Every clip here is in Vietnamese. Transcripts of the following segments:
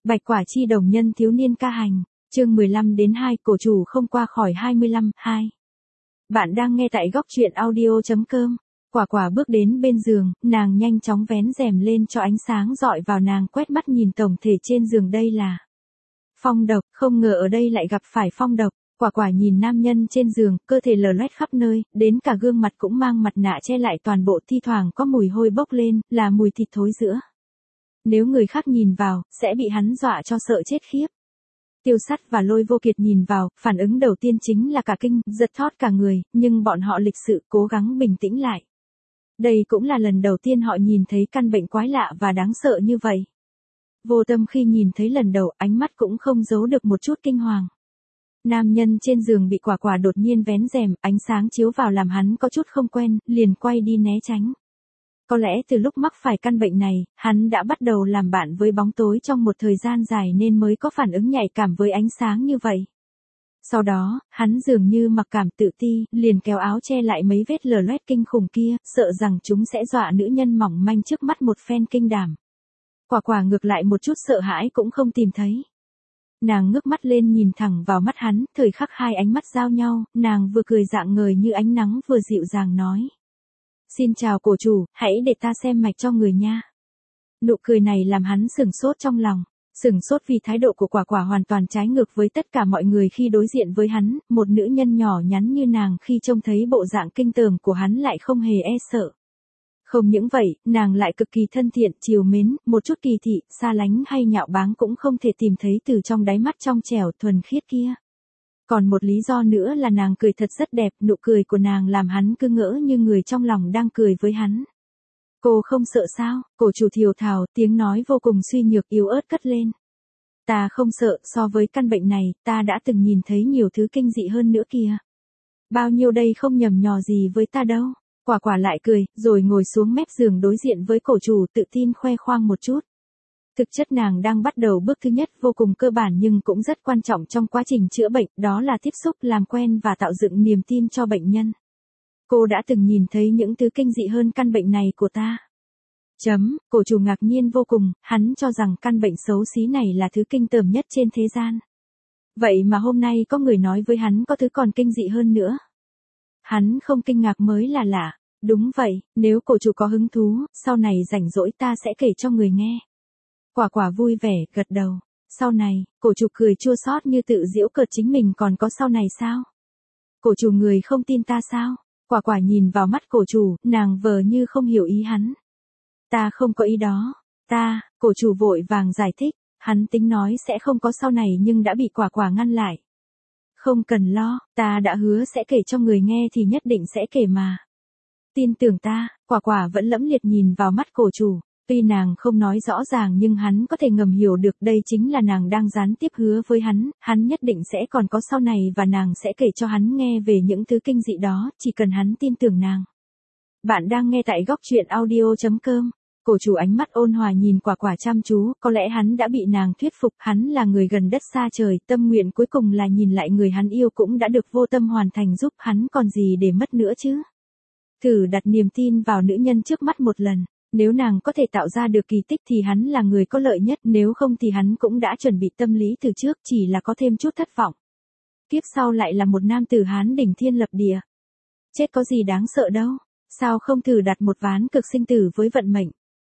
Bạch Quả Chi đồng nhân thiếu niên ca hành, chương 15 đến 2, cổ chủ không qua khỏi 25, 2. Bạn đang nghe tại góc truyện audio.com. Quả Quả bước đến bên giường, nàng nhanh chóng vén rèm lên cho ánh sáng dọi vào, nàng quét mắt nhìn tổng thể trên giường, đây là phong độc, không ngờ ở đây lại gặp phải phong độc. Quả Quả nhìn nam nhân trên giường, cơ thể lở loét khắp nơi, đến cả gương mặt cũng mang mặt nạ che lại toàn bộ, thi thoảng có mùi hôi bốc lên, là mùi thịt thối rữa. Nếu người khác nhìn vào, sẽ bị hắn dọa cho sợ chết khiếp. Tiêu Sắt và Lôi Vô Kiệt nhìn vào, phản ứng đầu tiên chính là cả kinh, giật thót cả người, nhưng bọn họ lịch sự cố gắng bình tĩnh lại. Đây cũng là lần đầu tiên họ nhìn thấy căn bệnh quái lạ và đáng sợ như vậy. Vô Tâm khi nhìn thấy lần đầu, ánh mắt cũng không giấu được một chút kinh hoàng. Nam nhân trên giường bị Quả Quả đột nhiên vén rèm, ánh sáng chiếu vào làm hắn có chút không quen, liền quay đi né tránh. Có lẽ từ lúc mắc phải căn bệnh này, hắn đã bắt đầu làm bạn với bóng tối trong một thời gian dài nên mới có phản ứng nhạy cảm với ánh sáng như vậy. Sau đó, hắn dường như mặc cảm tự ti, liền kéo áo che lại mấy vết lở loét kinh khủng kia, sợ rằng chúng sẽ dọa nữ nhân mỏng manh trước mắt một phen kinh đảm. Quả Quả ngược lại một chút sợ hãi cũng không tìm thấy. Nàng ngước mắt lên nhìn thẳng vào mắt hắn, thời khắc hai ánh mắt giao nhau, nàng vừa cười rạng ngời như ánh nắng vừa dịu dàng nói. Xin chào cổ chủ, hãy để ta xem mạch cho người nha. Nụ cười này làm hắn sửng sốt trong lòng. Sửng sốt vì thái độ của Quả Quả hoàn toàn trái ngược với tất cả mọi người khi đối diện với hắn, một nữ nhân nhỏ nhắn như nàng khi trông thấy bộ dạng kinh tởm của hắn lại không hề e sợ. Không những vậy, nàng lại cực kỳ thân thiện, trìu mến, một chút kỳ thị, xa lánh hay nhạo báng cũng không thể tìm thấy từ trong đáy mắt trong trẻo thuần khiết kia. Còn một lý do nữa là nàng cười thật rất đẹp, nụ cười của nàng làm hắn cứ ngỡ như người trong lòng đang cười với hắn. Cô không sợ sao? Cổ chủ thiều thào, tiếng nói vô cùng suy nhược yếu ớt cất lên. Ta không sợ, so với căn bệnh này, ta đã từng nhìn thấy nhiều thứ kinh dị hơn nữa kìa. Bao nhiêu đây không nhầm nhò gì với ta đâu. Quả Quả lại cười, rồi ngồi xuống mép giường đối diện với cổ chủ, tự tin khoe khoang một chút. Thực chất nàng đang bắt đầu bước thứ nhất vô cùng cơ bản nhưng cũng rất quan trọng trong quá trình chữa bệnh, đó là tiếp xúc, làm quen và tạo dựng niềm tin cho bệnh nhân. Cô đã từng nhìn thấy những thứ kinh dị hơn căn bệnh này của ta. Cổ chủ ngạc nhiên vô cùng, hắn cho rằng căn bệnh xấu xí này là thứ kinh tởm nhất trên thế gian. Vậy mà hôm nay có người nói với hắn có thứ còn kinh dị hơn nữa. Hắn không kinh ngạc mới là lạ. Đúng vậy, nếu cổ chủ có hứng thú, sau này rảnh rỗi ta sẽ kể cho người nghe. Quả Quả vui vẻ, gật đầu. Sau này, cổ chủ cười chua xót như tự giễu cợt chính mình, còn có sau này sao? Cổ chủ, người không tin ta sao? Quả Quả nhìn vào mắt cổ chủ, nàng vờ như không hiểu ý hắn. Ta không có ý đó. Cổ chủ vội vàng giải thích, hắn tính nói sẽ không có sau này nhưng đã bị Quả Quả ngăn lại. Không cần lo, ta đã hứa sẽ kể cho người nghe thì nhất định sẽ kể mà. Tin tưởng ta. Quả Quả vẫn lẫm liệt nhìn vào mắt cổ chủ. Tuy nàng không nói rõ ràng nhưng hắn có thể ngầm hiểu được đây chính là nàng đang gián tiếp hứa với hắn nhất định sẽ còn có sau này và nàng sẽ kể cho hắn nghe về những thứ kinh dị đó, chỉ cần hắn tin tưởng nàng. Bạn đang nghe tại góc truyện audio.com. Cổ chủ ánh mắt ôn hòa nhìn Quả Quả chăm chú, có lẽ hắn đã bị nàng thuyết phục, hắn là người gần đất xa trời, tâm nguyện cuối cùng là nhìn lại người hắn yêu cũng đã được Vô Tâm hoàn thành giúp, hắn còn gì để mất nữa chứ. Thử đặt niềm tin vào nữ nhân trước mắt một lần. Nếu nàng có thể tạo ra được kỳ tích thì hắn là người có lợi nhất, nếu không thì hắn cũng đã chuẩn bị tâm lý từ trước, chỉ là có thêm chút thất vọng. Kiếp sau lại là một nam tử Hán đỉnh thiên lập địa. Chết có gì đáng sợ đâu, sao không thử đặt một ván cực sinh tử với vận mệnh.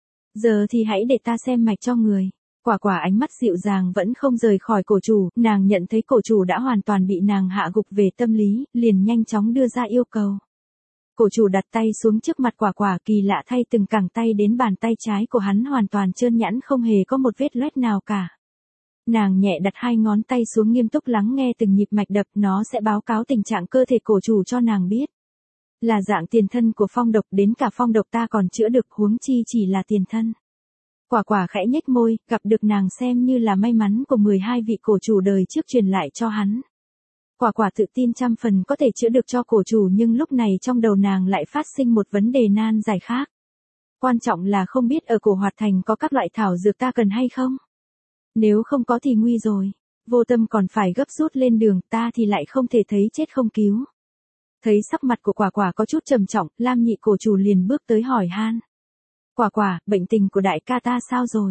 Giờ thì hãy để ta xem mạch cho người. Quả Quả ánh mắt dịu dàng vẫn không rời khỏi cổ chủ, nàng nhận thấy cổ chủ đã hoàn toàn bị nàng hạ gục về tâm lý, liền nhanh chóng đưa ra yêu cầu. Cổ chủ đặt tay xuống trước mặt Quả Quả, kỳ lạ thay từng cẳng tay đến bàn tay trái của hắn hoàn toàn trơn nhẵn, không hề có một vết loét nào cả. Nàng nhẹ đặt hai ngón tay xuống, nghiêm túc lắng nghe từng nhịp mạch đập, nó sẽ báo cáo tình trạng cơ thể cổ chủ cho nàng biết. Là dạng tiền thân của phong độc, đến cả phong độc ta còn chữa được, huống chi chỉ là tiền thân. Quả Quả khẽ nhếch môi, gặp được nàng xem như là may mắn của 12 vị cổ chủ đời trước truyền lại cho hắn. Quả Quả tự tin trăm phần có thể chữa được cho cổ chủ, nhưng lúc này trong đầu nàng lại phát sinh một vấn đề nan giải khác. Quan trọng là không biết ở Cổ Hoạt Thành có các loại thảo dược ta cần hay không. Nếu không có thì nguy rồi. Vô Tâm còn phải gấp rút lên đường, ta thì lại không thể thấy chết không cứu. Thấy sắc mặt của Quả Quả có chút trầm trọng, Lam Nhị cổ chủ liền bước tới hỏi han. Quả Quả, bệnh tình của đại ca ta sao rồi?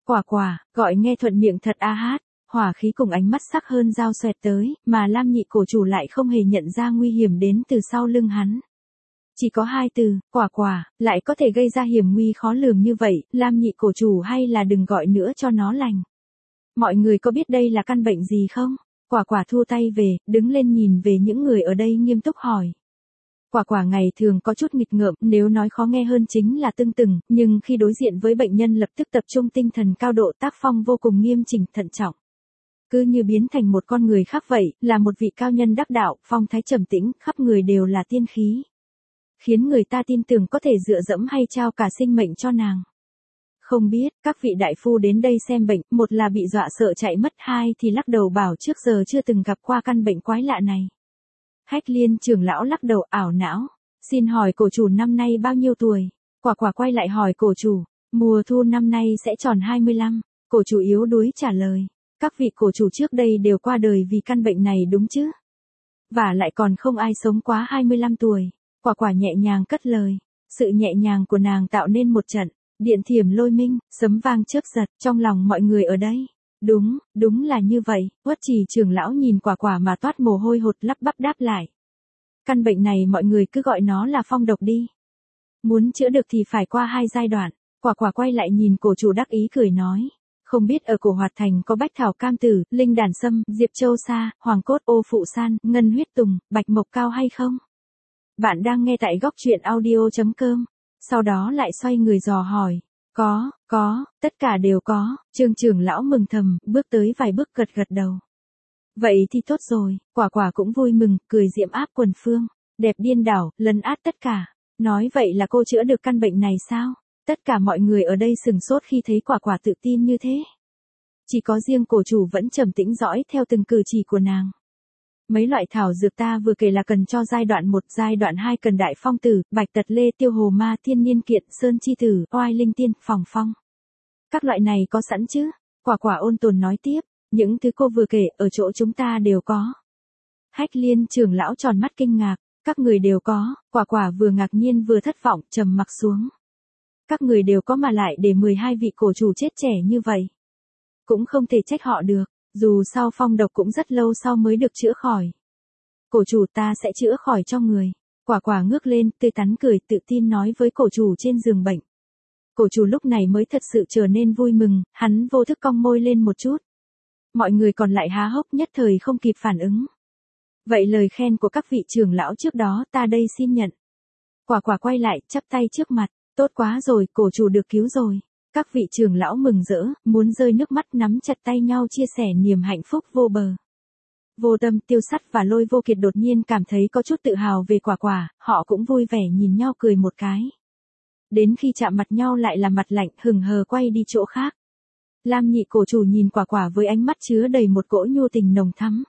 Quả quả, gọi nghe thuận miệng thật a hát, hỏa khí cùng ánh mắt sắc hơn dao xoẹt tới, mà Lam nhị cổ chủ lại không hề nhận ra nguy hiểm đến từ sau lưng hắn. Chỉ có hai từ, quả quả, lại có thể gây ra hiểm nguy khó lường như vậy, Lam nhị cổ chủ hay là đừng gọi nữa cho nó lành. Mọi người có biết đây là căn bệnh gì không? Quả quả thua tay về, đứng lên nhìn về những người ở đây nghiêm túc hỏi. Quả quả ngày thường có chút nghịch ngợm, nếu nói khó nghe hơn chính là tưng từng, nhưng khi đối diện với bệnh nhân lập tức tập trung tinh thần cao độ, tác phong vô cùng nghiêm chỉnh thận trọng. Cứ như biến thành một con người khác vậy, là một vị cao nhân đắc đạo, phong thái trầm tĩnh, khắp người đều là tiên khí. Khiến người ta tin tưởng có thể dựa dẫm hay trao cả sinh mệnh cho nàng. Không biết, các vị đại phu đến đây xem bệnh, một là bị dọa sợ chạy mất, hai thì lắc đầu bảo trước giờ chưa từng gặp qua căn bệnh quái lạ này. Hách Liên trưởng lão lắc đầu ảo não. Xin hỏi cổ chủ năm nay bao nhiêu tuổi? Quả quả quay lại hỏi cổ chủ. Mùa thu năm nay sẽ tròn 25. Cổ chủ yếu đuối trả lời. Các vị cổ chủ trước đây đều qua đời vì căn bệnh này đúng chứ? Và lại còn không ai sống quá 25 tuổi. Quả quả nhẹ nhàng cất lời. Sự nhẹ nhàng của nàng tạo nên một trận điện thiểm lôi minh, sấm vang chớp giật trong lòng mọi người ở đây. Đúng là như vậy. Uất Trì trưởng lão nhìn quả quả mà toát mồ hôi hột, lắp bắp đáp lại. Căn bệnh này mọi người cứ gọi nó là phong độc đi. Muốn chữa được thì phải qua 2 giai đoạn. Quả quả quay lại nhìn cổ chủ đắc ý cười nói. Không biết ở cổ Hoạt Thành có bách thảo cam tử, linh đàn sâm, diệp châu sa, hoàng cốt ô phụ san, ngân huyết tùng, bạch mộc cao hay không? Bạn đang nghe tại góc truyện audio.com. Sau đó lại xoay người dò hỏi. Có, tất cả đều có. Trương trưởng lão mừng thầm, bước tới vài bước gật gật đầu. Vậy thì tốt rồi, quả quả cũng vui mừng, cười diễm áp quần phương. Đẹp điên đảo, lấn át tất cả. Nói vậy là cô chữa được căn bệnh này sao? Tất cả mọi người ở đây sừng sốt khi thấy quả quả tự tin như thế. Chỉ có riêng cổ chủ vẫn trầm tĩnh dõi theo từng cử chỉ của nàng. Mấy loại thảo dược ta vừa kể là cần cho giai đoạn 1, giai đoạn 2 cần đại phong tử, bạch tật lê, tiêu hồ ma, thiên niên kiện, sơn chi tử, oai linh tiên, phòng phong. Các loại này có sẵn chứ? Quả quả ôn tồn nói tiếp, những thứ cô vừa kể ở chỗ chúng ta đều có. Hách Liên trưởng lão tròn mắt kinh ngạc, các người đều có. Quả quả vừa ngạc nhiên vừa thất vọng, trầm mặc xuống. Các người đều có mà lại để 12 vị cổ chủ chết trẻ như vậy. Cũng không thể trách họ được. Dù sao phong độc cũng rất lâu sau mới được chữa khỏi. Cổ chủ ta sẽ chữa khỏi cho người. Quả quả ngước lên, tươi tắn cười, tự tin nói với cổ chủ trên giường bệnh. Cổ chủ lúc này mới thật sự trở nên vui mừng, hắn vô thức cong môi lên một chút. Mọi người còn lại há hốc nhất thời không kịp phản ứng. Vậy lời khen của các vị trưởng lão trước đó ta đây xin nhận. Quả quả quay lại, chắp tay trước mặt. Tốt quá rồi, cổ chủ được cứu rồi. Các vị trưởng lão mừng rỡ, muốn rơi nước mắt nắm chặt tay nhau chia sẻ niềm hạnh phúc vô bờ. Vô Tâm, Tiêu Sắt và Lôi Vô Kiệt đột nhiên cảm thấy có chút tự hào về quả quả, họ cũng vui vẻ nhìn nhau cười một cái. Đến khi chạm mặt nhau lại là mặt lạnh, hừng hờ quay đi chỗ khác. Lam nhị cổ chủ nhìn quả quả với ánh mắt chứa đầy một cỗ nhu tình nồng thắm.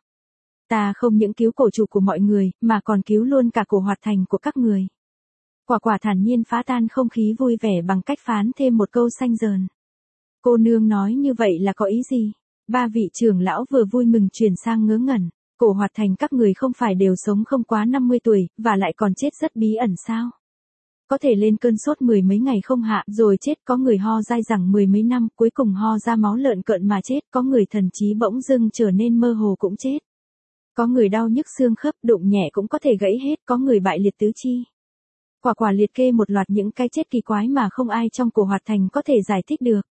Ta không những cứu cổ chủ của mọi người, mà còn cứu luôn cả cổ Hoạt Thành của các người. Quả quả thản nhiên phá tan không khí vui vẻ bằng cách phán thêm một câu xanh dờn. Cô nương nói như vậy là có ý gì? Ba vị trưởng lão vừa vui mừng chuyển sang ngớ ngẩn. Cổ Hoạt Thành các người không phải đều sống không quá 50 tuổi, và lại còn chết rất bí ẩn sao? Có thể lên cơn sốt 10 mấy ngày không hạ, rồi chết, có người ho dai dẳng 10 mấy năm, cuối cùng ho ra máu lợn cợn mà chết, có người thần trí bỗng dưng trở nên mơ hồ cũng chết. Có người đau nhức xương khớp, đụng nhẹ cũng có thể gãy hết, có người bại liệt tứ chi. Quả quả liệt kê một loạt những cái chết kỳ quái mà không ai trong cổ Hoạt Thành có thể giải thích được.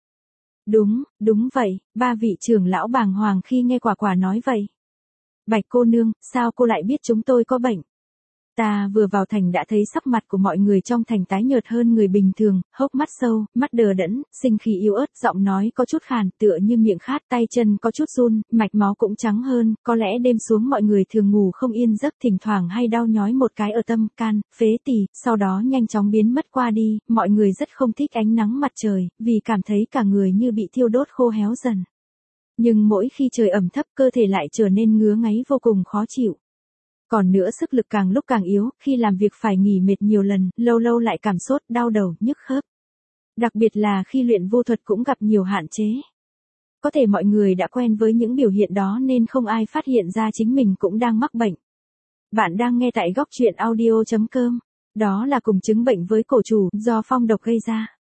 Đúng vậy, ba vị trưởng lão bàng hoàng khi nghe quả quả nói vậy. Bạch cô nương, sao cô lại biết chúng tôi có bệnh? Ta vừa vào thành đã thấy sắc mặt của mọi người trong thành tái nhợt hơn người bình thường, hốc mắt sâu, mắt đờ đẫn, sinh khí yếu ớt, giọng nói có chút khàn, tựa như miệng khát, tay chân có chút run, mạch máu cũng trắng hơn, có lẽ đêm xuống mọi người thường ngủ không yên giấc, thỉnh thoảng hay đau nhói một cái ở tâm, can, phế tỳ, sau đó nhanh chóng biến mất qua đi, mọi người rất không thích ánh nắng mặt trời, vì cảm thấy cả người như bị thiêu đốt khô héo dần. Nhưng mỗi khi trời ẩm thấp cơ thể lại trở nên ngứa ngáy vô cùng khó chịu. Còn nữa sức lực càng lúc càng yếu, khi làm việc phải nghỉ mệt nhiều lần, lâu lâu lại cảm sốt, đau đầu, nhức khớp. Đặc biệt là khi luyện vô thuật cũng gặp nhiều hạn chế. Có thể mọi người đã quen với những biểu hiện đó nên không ai phát hiện ra chính mình cũng đang mắc bệnh. Bạn đang nghe tại góc truyện audio.com. Đó là cùng chứng bệnh với cổ chủ do phong độc gây ra.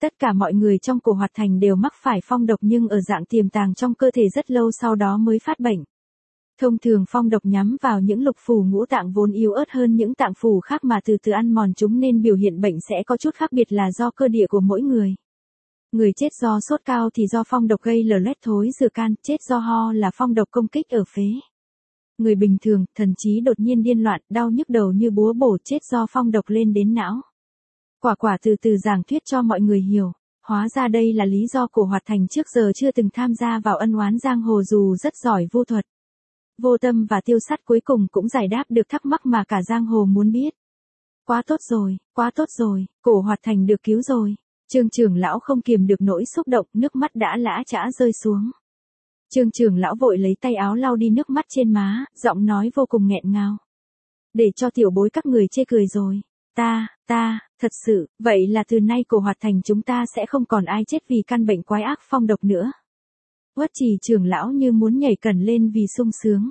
Tất cả mọi người trong cổ hoạt thành đều mắc phải phong độc nhưng ở dạng tiềm tàng trong cơ thể rất lâu sau đó mới phát bệnh. Thông thường phong độc nhắm vào những lục phủ ngũ tạng vốn yếu ớt hơn những tạng phủ khác mà từ từ ăn mòn chúng nên biểu hiện bệnh sẽ có chút khác biệt là do cơ địa của mỗi người. Người chết do sốt cao thì do phong độc gây lở loét thối rửa can, chết do ho là phong độc công kích ở phế. Người bình thường, thần trí đột nhiên điên loạn, đau nhức đầu như búa bổ, chết do phong độc lên đến não. Quả quả từ từ giảng thuyết cho mọi người hiểu. Hóa ra đây là lý do cổ hoạt thành trước giờ chưa từng tham gia vào ân oán giang hồ dù rất giỏi vô thuật. Vô Tâm và Tiêu Sắt cuối cùng cũng giải đáp được thắc mắc mà cả giang hồ muốn biết. Quá tốt rồi, cổ hoạt thành được cứu rồi. Trương trưởng lão không kiềm được nỗi xúc động, nước mắt đã lã chã rơi xuống. Trương trưởng lão vội lấy tay áo lau đi nước mắt trên má, giọng nói vô cùng nghẹn ngào. Để cho tiểu bối các người chê cười rồi. Thật sự, vậy là từ nay cổ hoạt thành chúng ta sẽ không còn ai chết vì căn bệnh quái ác phong độc nữa. Uất Trì trưởng lão như muốn nhảy cẩn lên vì sung sướng.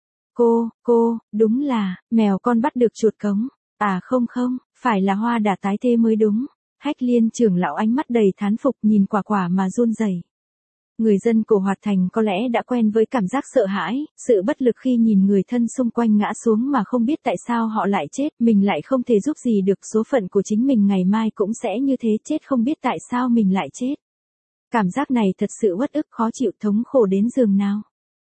Cô, đúng là, mèo con bắt được chuột cống. À không, phải là hoa đà tái thế mới đúng. Hách Liên trưởng lão ánh mắt đầy thán phục nhìn quả quả mà run rẩy. Người dân cổ hoạt thành có lẽ đã quen với cảm giác sợ hãi, sự bất lực khi nhìn người thân xung quanh ngã xuống mà không biết tại sao họ lại chết, mình lại không thể giúp gì được, số phận của chính mình ngày mai cũng sẽ như thế, chết không biết tại sao mình lại chết. Cảm giác này thật sự uất ức, khó chịu, thống khổ đến giường nào.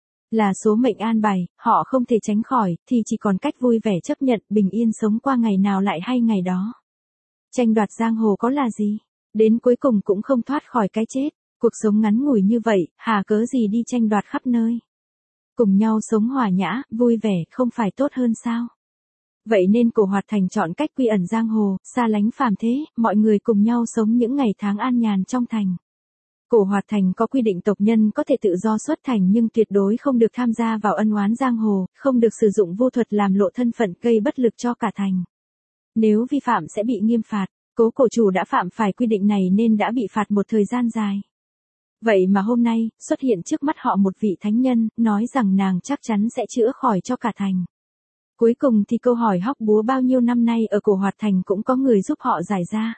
Là số mệnh an bài, họ không thể tránh khỏi, thì chỉ còn cách vui vẻ chấp nhận, bình yên sống qua ngày nào lại hay ngày đó. Tranh đoạt giang hồ có là gì? Đến cuối cùng cũng không thoát khỏi cái chết. Cuộc sống ngắn ngủi như vậy, hà cớ gì đi tranh đoạt khắp nơi. Cùng nhau sống hòa nhã, vui vẻ, không phải tốt hơn sao? Vậy nên cổ hoạt thành chọn cách quy ẩn giang hồ, xa lánh phàm thế, mọi người cùng nhau sống những ngày tháng an nhàn trong thành. Cổ hoạt thành có quy định tộc nhân có thể tự do xuất thành nhưng tuyệt đối không được tham gia vào ân oán giang hồ, không được sử dụng vô thuật làm lộ thân phận gây bất lực cho cả thành. Nếu vi phạm sẽ bị nghiêm phạt, cố cổ chủ đã phạm phải quy định này nên đã bị phạt một thời gian dài. Vậy mà hôm nay, xuất hiện trước mắt họ một vị thánh nhân, nói rằng nàng chắc chắn sẽ chữa khỏi cho cả thành. Cuối cùng thì câu hỏi hóc búa bao nhiêu năm nay ở cổ hoạt thành cũng có người giúp họ giải ra.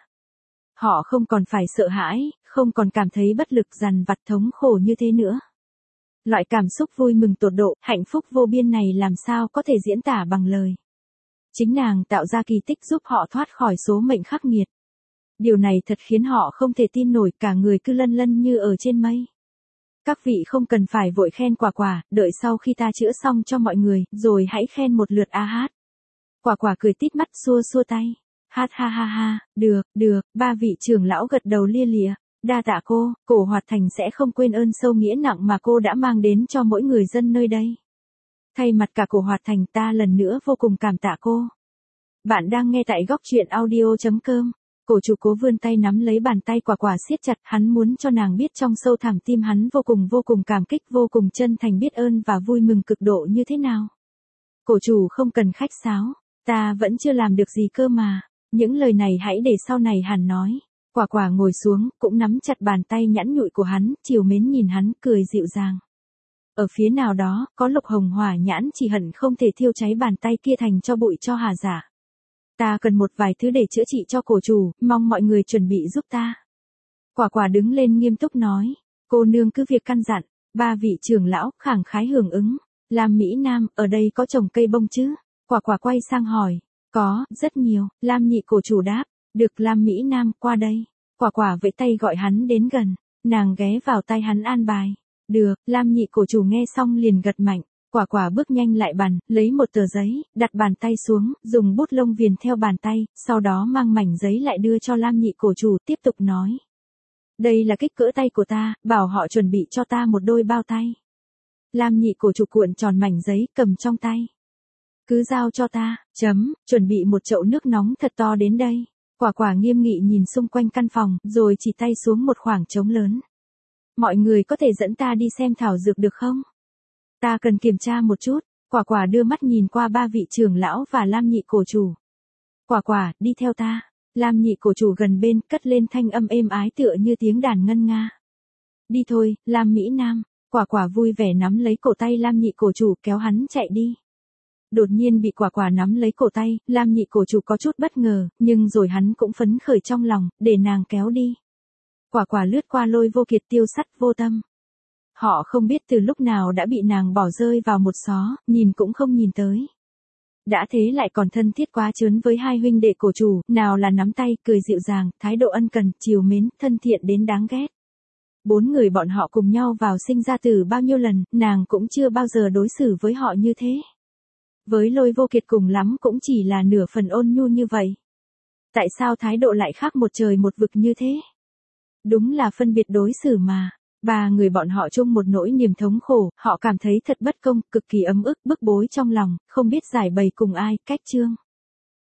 Họ không còn phải sợ hãi, không còn cảm thấy bất lực dằn vặt thống khổ như thế nữa. Loại cảm xúc vui mừng tột độ, hạnh phúc vô biên này làm sao có thể diễn tả bằng lời. Chính nàng tạo ra kỳ tích giúp họ thoát khỏi số mệnh khắc nghiệt. Điều này thật khiến họ không thể tin nổi, cả người cứ lân lân như ở trên mây. Các vị không cần phải vội khen quả quả, đợi sau khi ta chữa xong cho mọi người, rồi hãy khen một lượt a hát. Quả quả cười tít mắt xua xua tay. Hát ha, được, ba vị trưởng lão gật đầu lia lịa. Đa tạ cô, cổ hoạt thành sẽ không quên ơn sâu nghĩa nặng mà cô đã mang đến cho mỗi người dân nơi đây. Thay mặt cả cổ hoạt thành ta lần nữa vô cùng cảm tạ cô. Bạn đang nghe tại góc truyện audio.com. Cổ chủ cố vươn tay nắm lấy bàn tay quả quả siết chặt, hắn muốn cho nàng biết trong sâu thẳm tim hắn vô cùng cảm kích, vô cùng chân thành biết ơn và vui mừng cực độ như thế nào. Cổ chủ không cần khách sáo, ta vẫn chưa làm được gì cơ mà, những lời này hãy để sau này hẳn nói. Quả quả ngồi xuống, cũng nắm chặt bàn tay nhẵn nhụi của hắn, trìu mến nhìn hắn, cười dịu dàng. Ở phía nào đó, có lục hồng hỏa nhãn chỉ hận không thể thiêu cháy bàn tay kia thành cho bụi cho hà giả. Ta cần một vài thứ để chữa trị cho cổ chủ, mong mọi người chuẩn bị giúp ta. Quả quả đứng lên nghiêm túc nói, cô nương cứ việc căn dặn. Ba vị trưởng lão khẳng khái hưởng ứng. Lam Mỹ Nam, ở đây có trồng cây bông chứ? Quả quả quay sang hỏi, có, rất nhiều. Lam nhị cổ chủ đáp, được. Lam Mỹ Nam, qua đây. Quả quả vẫy tay gọi hắn đến gần, nàng ghé vào tay hắn an bài. Được. Lam nhị cổ chủ nghe xong liền gật mạnh. Quả quả bước nhanh lại bàn, lấy một tờ giấy, đặt bàn tay xuống, dùng bút lông viền theo bàn tay, sau đó mang mảnh giấy lại đưa cho Lam nhị cổ chủ, tiếp tục nói. Đây là kích cỡ tay của ta, bảo họ chuẩn bị cho ta một đôi bao tay. Lam nhị cổ chủ cuộn tròn mảnh giấy, cầm trong tay. Cứ giao cho ta, chuẩn bị một chậu nước nóng thật to đến đây. Quả quả nghiêm nghị nhìn xung quanh căn phòng, rồi chỉ tay xuống một khoảng trống lớn. Mọi người có thể dẫn ta đi xem thảo dược được không? Ta cần kiểm tra một chút. Quả quả đưa mắt nhìn qua ba vị trưởng lão và Lam nhị cổ chủ. Quả quả, đi theo ta. Lam nhị cổ chủ gần bên, cất lên thanh âm êm ái tựa như tiếng đàn ngân nga. Đi thôi, Lam Mỹ Nam. Quả quả vui vẻ nắm lấy cổ tay Lam nhị cổ chủ kéo hắn chạy đi. Đột nhiên bị quả quả nắm lấy cổ tay, Lam nhị cổ chủ có chút bất ngờ, nhưng rồi hắn cũng phấn khởi trong lòng, để nàng kéo đi. Quả quả lướt qua Lôi Vô Kiệt tiêu sắt vô tâm. Họ không biết từ lúc nào đã bị nàng bỏ rơi vào một xó, nhìn cũng không nhìn tới. Đã thế lại còn thân thiết quá chớn với hai huynh đệ cổ chủ, nào là nắm tay, cười dịu dàng, thái độ ân cần, chiều mến, thân thiện đến đáng ghét. 4 người bọn họ cùng nhau vào sinh ra tử bao nhiêu lần, nàng cũng chưa bao giờ đối xử với họ như thế. Với Lôi Vô Kiệt cùng lắm cũng chỉ là nửa phần ôn nhu như vậy. Tại sao thái độ lại khác một trời một vực như thế? Đúng là phân biệt đối xử mà. Ba người bọn họ chung một nỗi niềm thống khổ, họ cảm thấy thật bất công, cực kỳ ấm ức, bức bối trong lòng, không biết giải bày cùng ai, cách chương.